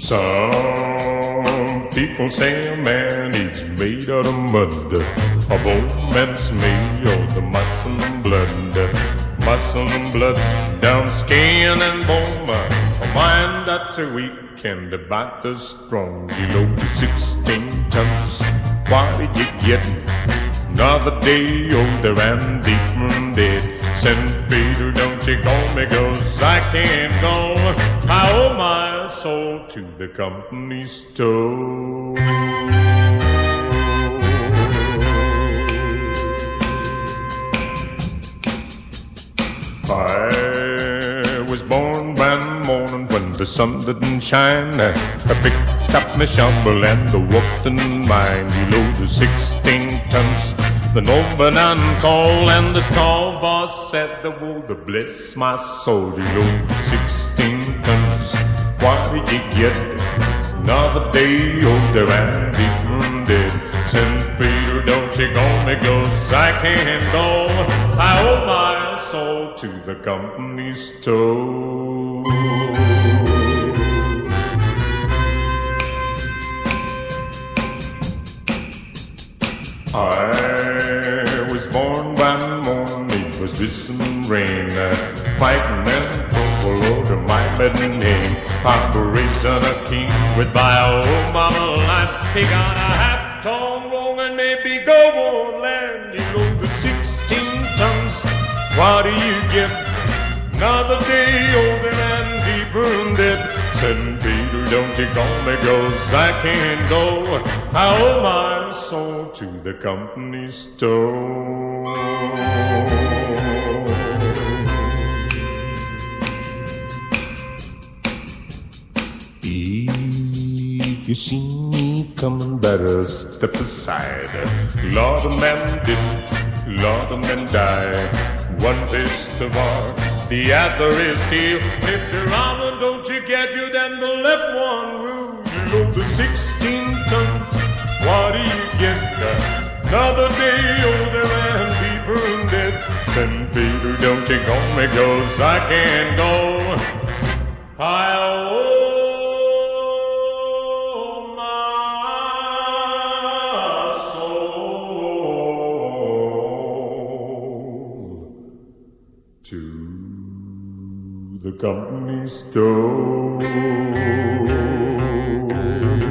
Some people say a man is made out of mud. A bone man's made of the muscle and blood. Muscle and blood, down skin and bone. A mind that's weak and the body's strong. Below the 16 tons, what did you get? Another day older and deeper dead. St. Peter, don't you call me, 'cause I can't go. I owe my soul to the company store. I was born one morning when the sun didn't shine. I picked up my shovel and I walked in mine. Below the 16 tons, the nobody on call, and the tall boss said the word to bless my soul. Below the 16 tons, what did you get? Another day older and deeper dead. St. Peter, don't you go me, 'cause I can't go. I owe my soul to the company store. I was born one morning, it was whistling rain, fighting and trouble over my maiden name. Operation a king with my old mama line. He got a hat torn wrong and maybe go on land. Below the 16 tons, what do you get? Another day older and deeper dead. St. Peter, don't you call me, 'cause I can't go. I owe my soul to the company store. If you see me coming, better step aside. Lord of men didn't, Lord of men died. One fist of war, the other is steel. If the right one don't you get you, then the left one will. Below the 16 tons, what do you get? Another day older and deeper dead. St. Peter, don't you call me, 'cause I can't go. I owe to the company store.